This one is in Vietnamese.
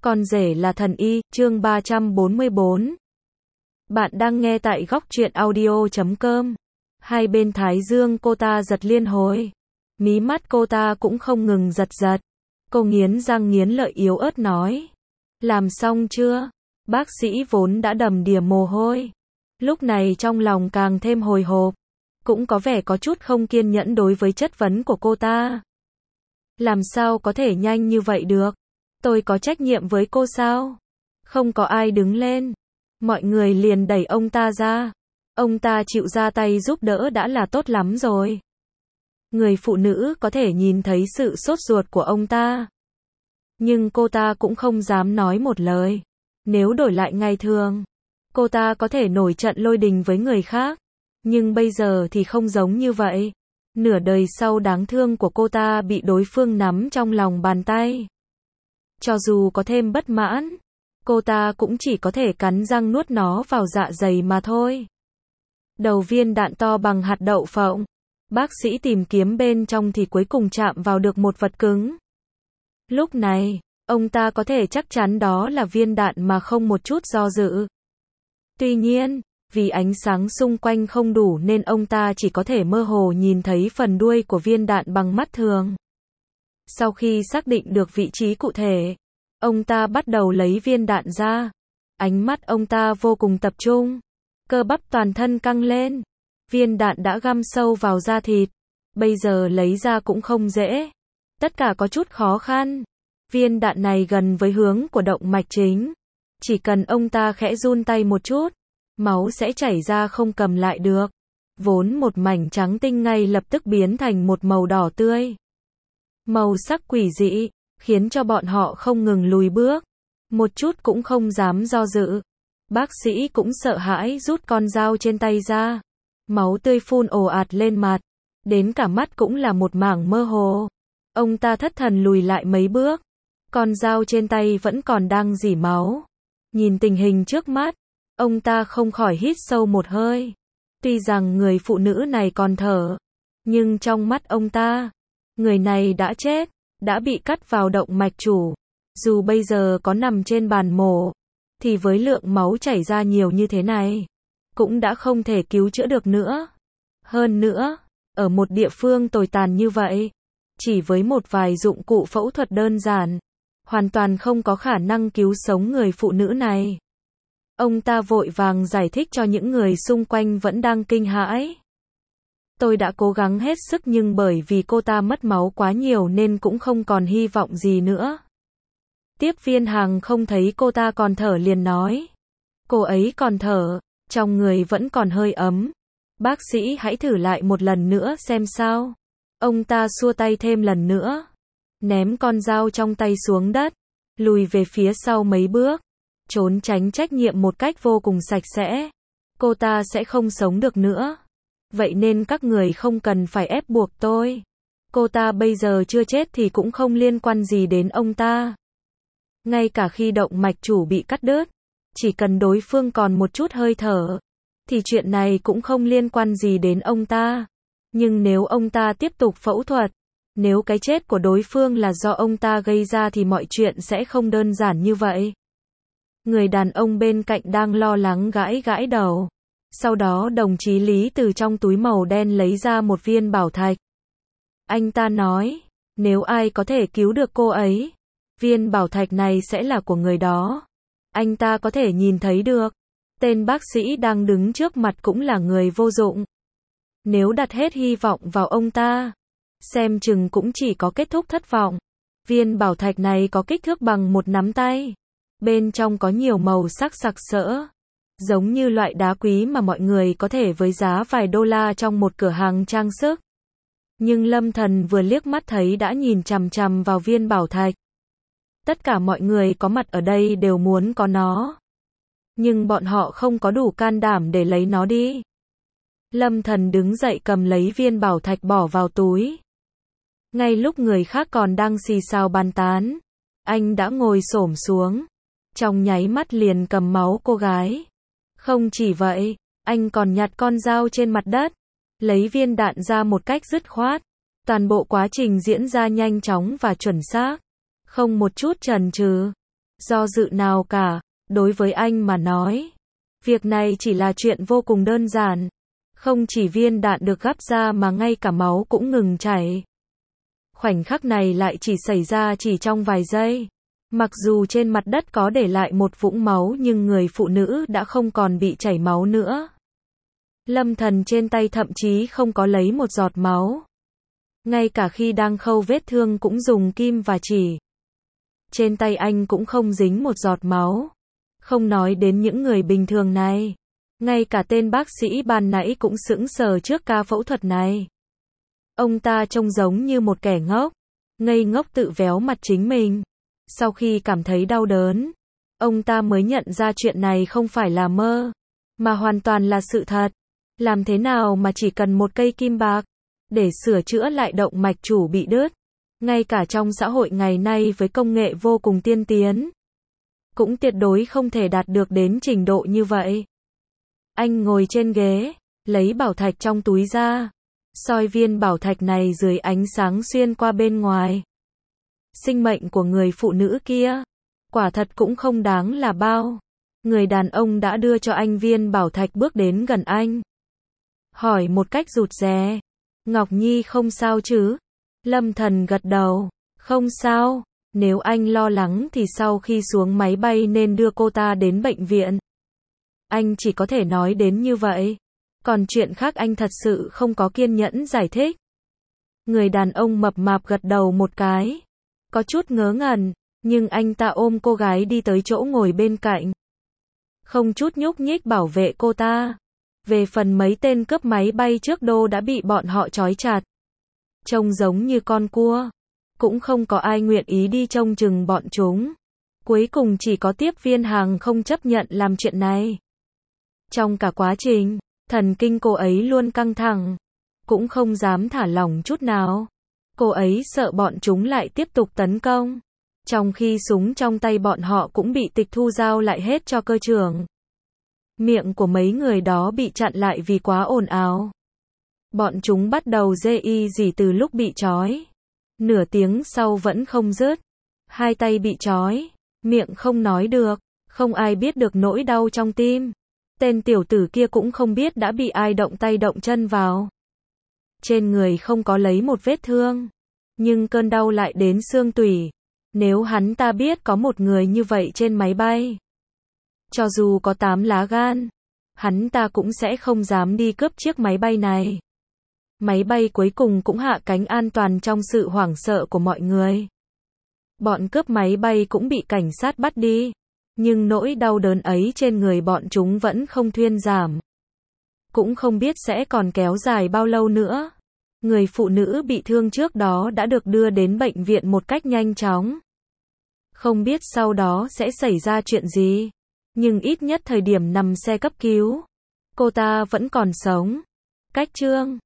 Con rể là thần y, chương 344. Bạn đang nghe tại góc truyện audio.com. Hai bên thái dương cô ta giật liên hồi. Mí mắt cô ta cũng không ngừng giật giật. Cô nghiến răng nghiến lợi yếu ớt nói. Làm xong chưa? Bác sĩ vốn đã đầm đìa mồ hôi. Lúc này trong lòng càng thêm hồi hộp. Cũng có vẻ có chút không kiên nhẫn đối với chất vấn của cô ta. Làm sao có thể nhanh như vậy được? Tôi có trách nhiệm với cô sao? Không có ai đứng lên. Mọi người liền đẩy ông ta ra. Ông ta chịu ra tay giúp đỡ đã là tốt lắm rồi. Người phụ nữ có thể nhìn thấy sự sốt ruột của ông ta. Nhưng cô ta cũng không dám nói một lời. Nếu đổi lại ngày thường, cô ta có thể nổi trận lôi đình với người khác. Nhưng bây giờ thì không giống như vậy. Nửa đời sau đáng thương của cô ta bị đối phương nắm trong lòng bàn tay. Cho dù có thêm bất mãn, cô ta cũng chỉ có thể cắn răng nuốt nó vào dạ dày mà thôi. Đầu viên đạn to bằng hạt đậu phộng. Bác sĩ tìm kiếm bên trong thì cuối cùng chạm vào được một vật cứng. Lúc này, ông ta có thể chắc chắn đó là viên đạn mà không một chút do dự. Tuy nhiên, vì ánh sáng xung quanh không đủ nên ông ta chỉ có thể mơ hồ nhìn thấy phần đuôi của viên đạn bằng mắt thường. Sau khi xác định được vị trí cụ thể, ông ta bắt đầu lấy viên đạn ra. Ánh mắt ông ta vô cùng tập trung. Cơ bắp toàn thân căng lên. Viên đạn đã găm sâu vào da thịt. Bây giờ lấy ra cũng không dễ. Tất cả có chút khó khăn. Viên đạn này gần với hướng của động mạch chính. Chỉ cần ông ta khẽ run tay một chút, máu sẽ chảy ra không cầm lại được. Vốn một mảnh trắng tinh ngay lập tức biến thành một màu đỏ tươi. Màu sắc quỷ dị, khiến cho bọn họ không ngừng lùi bước. Một chút cũng không dám do dự. Bác sĩ cũng sợ hãi rút con dao trên tay ra. Máu tươi phun ồ ạt lên mặt. Đến cả mắt cũng là một mảng mơ hồ. Ông ta thất thần lùi lại mấy bước. Con dao trên tay vẫn còn đang rỉ máu. Nhìn tình hình trước mắt, ông ta không khỏi hít sâu một hơi. Tuy rằng người phụ nữ này còn thở, nhưng trong mắt ông ta, người này đã chết, đã bị cắt vào động mạch chủ. Dù bây giờ có nằm trên bàn mổ, thì với lượng máu chảy ra nhiều như thế này, cũng đã không thể cứu chữa được nữa. Hơn nữa, ở một địa phương tồi tàn như vậy, chỉ với một vài dụng cụ phẫu thuật đơn giản, hoàn toàn không có khả năng cứu sống người phụ nữ này. Ông ta vội vàng giải thích cho những người xung quanh vẫn đang kinh hãi. Tôi đã cố gắng hết sức nhưng bởi vì cô ta mất máu quá nhiều nên cũng không còn hy vọng gì nữa. Tiếp viên hàng không thấy cô ta còn thở liền nói. Cô ấy còn thở, trong người vẫn còn hơi ấm. Bác sĩ hãy thử lại một lần nữa xem sao. Ông ta xua tay thêm lần nữa. Ném con dao trong tay xuống đất. Lùi về phía sau mấy bước. Trốn tránh trách nhiệm một cách vô cùng sạch sẽ. Cô ta sẽ không sống được nữa. Vậy nên các người không cần phải ép buộc tôi. Cô ta bây giờ chưa chết thì cũng không liên quan gì đến ông ta. Ngay cả khi động mạch chủ bị cắt đứt, chỉ cần đối phương còn một chút hơi thở, thì chuyện này cũng không liên quan gì đến ông ta. Nhưng nếu ông ta tiếp tục phẫu thuật, nếu cái chết của đối phương là do ông ta gây ra thì mọi chuyện sẽ không đơn giản như vậy. Người đàn ông bên cạnh đang lo lắng gãi gãi đầu. Sau đó đồng chí Lý từ trong túi màu đen lấy ra một viên bảo thạch. Anh ta nói, nếu ai có thể cứu được cô ấy, viên bảo thạch này sẽ là của người đó. Anh ta có thể nhìn thấy được. Tên bác sĩ đang đứng trước mặt cũng là người vô dụng. Nếu đặt hết hy vọng vào ông ta, xem chừng cũng chỉ có kết thúc thất vọng. Viên bảo thạch này có kích thước bằng một nắm tay. Bên trong có nhiều màu sắc sặc sỡ. Giống như loại đá quý mà mọi người có thể với giá vài đô la trong một cửa hàng trang sức. Nhưng Lâm Thần vừa liếc mắt thấy đã nhìn chằm chằm vào viên bảo thạch. Tất cả mọi người có mặt ở đây đều muốn có nó. Nhưng bọn họ không có đủ can đảm để lấy nó đi. Lâm Thần đứng dậy cầm lấy viên bảo thạch bỏ vào túi. Ngay lúc người khác còn đang xì xào bàn tán, anh đã ngồi xổm xuống. Trong nháy mắt liền cầm máu cô gái. Không chỉ vậy, anh còn nhặt con dao trên mặt đất, lấy viên đạn ra một cách dứt khoát. Toàn bộ quá trình diễn ra nhanh chóng và chuẩn xác, không một chút chần chừ. do dự nào cả. Đối với anh mà nói, việc này chỉ là chuyện vô cùng đơn giản. Không chỉ viên đạn được gắp ra mà ngay cả máu cũng ngừng chảy. Khoảnh khắc này lại chỉ xảy ra chỉ trong vài giây. Mặc dù trên mặt đất có để lại một vũng máu nhưng người phụ nữ đã không còn bị chảy máu nữa. Lâm Thần trên tay thậm chí không có lấy một giọt máu. Ngay cả khi đang khâu vết thương cũng dùng kim và chỉ. Trên tay anh cũng không dính một giọt máu. Không nói đến những người bình thường này. Ngay cả tên bác sĩ ban nãy cũng sững sờ trước ca phẫu thuật này. Ông ta trông giống như một kẻ ngốc. Ngây ngốc tự véo mặt chính mình. Sau khi cảm thấy đau đớn, ông ta mới nhận ra chuyện này không phải là mơ, mà hoàn toàn là sự thật. Làm thế nào mà chỉ cần một cây kim bạc để sửa chữa lại động mạch chủ bị đứt. Ngay cả trong xã hội ngày nay với công nghệ vô cùng tiên tiến, cũng tuyệt đối không thể đạt được đến trình độ như vậy. Anh ngồi trên ghế, lấy bảo thạch trong túi ra, soi viên bảo thạch này dưới ánh sáng xuyên qua bên ngoài. Sinh mệnh của người phụ nữ kia, quả thật cũng không đáng là bao. Người đàn ông đã đưa cho anh viên bảo thạch bước đến gần anh. Hỏi một cách rụt rè, Ngọc Nhi không sao chứ? Lâm Thần gật đầu, không sao. Nếu anh lo lắng thì sau khi xuống máy bay nên đưa cô ta đến bệnh viện. Anh chỉ có thể nói đến như vậy. Còn chuyện khác anh thật sự không có kiên nhẫn giải thích. Người đàn ông mập mạp gật đầu một cái. Có chút ngớ ngẩn, nhưng anh ta ôm cô gái đi tới chỗ ngồi bên cạnh. Không chút nhúc nhích bảo vệ cô ta. Về phần mấy tên cướp máy bay trước đô đã bị bọn họ trói chặt. Trông giống như con cua. Cũng không có ai nguyện ý đi trông chừng bọn chúng. Cuối cùng chỉ có tiếp viên hàng không chấp nhận làm chuyện này. Trong cả quá trình, thần kinh cô ấy luôn căng thẳng. Cũng không dám thả lỏng chút nào. Cô ấy sợ bọn chúng lại tiếp tục tấn công. Trong khi súng trong tay bọn họ cũng bị tịch thu giao lại hết cho cơ trưởng. Miệng của mấy người đó bị chặn lại vì quá ồn ào. Bọn chúng bắt đầu rê y gì từ lúc bị trói. Nửa tiếng sau vẫn không dứt. Hai tay bị trói, miệng không nói được, không ai biết được nỗi đau trong tim. Tên tiểu tử kia cũng không biết đã bị ai động tay động chân vào. Trên người không có lấy một vết thương, nhưng cơn đau lại đến xương tủy. Nếu hắn ta biết có một người như vậy trên máy bay, cho dù có 8 lá gan, hắn ta cũng sẽ không dám đi cướp chiếc máy bay này. Máy bay cuối cùng cũng hạ cánh an toàn trong sự hoảng sợ của mọi người. Bọn cướp máy bay cũng bị cảnh sát bắt đi, nhưng nỗi đau đớn ấy trên người bọn chúng vẫn không thuyên giảm. Cũng không biết sẽ còn kéo dài bao lâu nữa. Người phụ nữ bị thương trước đó đã được đưa đến bệnh viện một cách nhanh chóng. Không biết sau đó sẽ xảy ra chuyện gì, nhưng ít nhất thời điểm nằm xe cấp cứu, cô ta vẫn còn sống. Cách chương